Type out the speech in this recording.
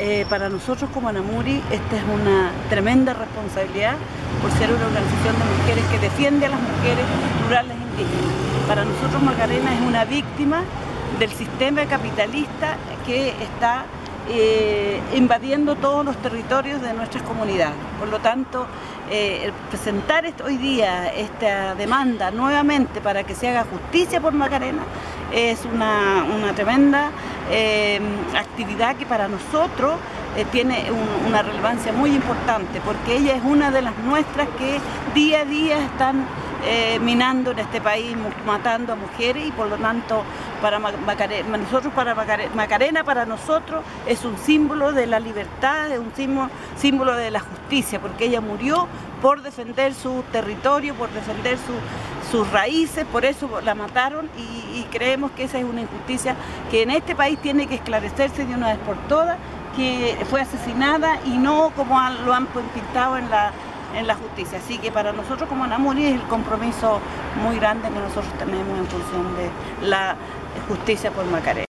para nosotros como Anamuri esta es una tremenda responsabilidad por ser una organización de mujeres que defiende a las mujeres rurales e indígenas. Para nosotros Macarena es una víctima del sistema capitalista que está invadiendo todos los territorios de nuestras comunidades. Por lo tanto, presentar hoy día esta demanda nuevamente para que se haga justicia por Macarena es una tremenda actividad que para nosotros tiene una relevancia muy importante, porque ella es una de las nuestras que día a día están minando en este país, matando a mujeres, y por lo tanto para Macarena para nosotros es un símbolo de la libertad, es un símbolo de la justicia, porque ella murió por defender su territorio, por defender sus raíces, por eso la mataron, y creemos que esa es una injusticia que en este país tiene que esclarecerse de una vez por todas, que fue asesinada y no como lo han pintado en la justicia. Así que para nosotros como Anamuri es el compromiso muy grande que nosotros tenemos en función de la justicia por Macarena.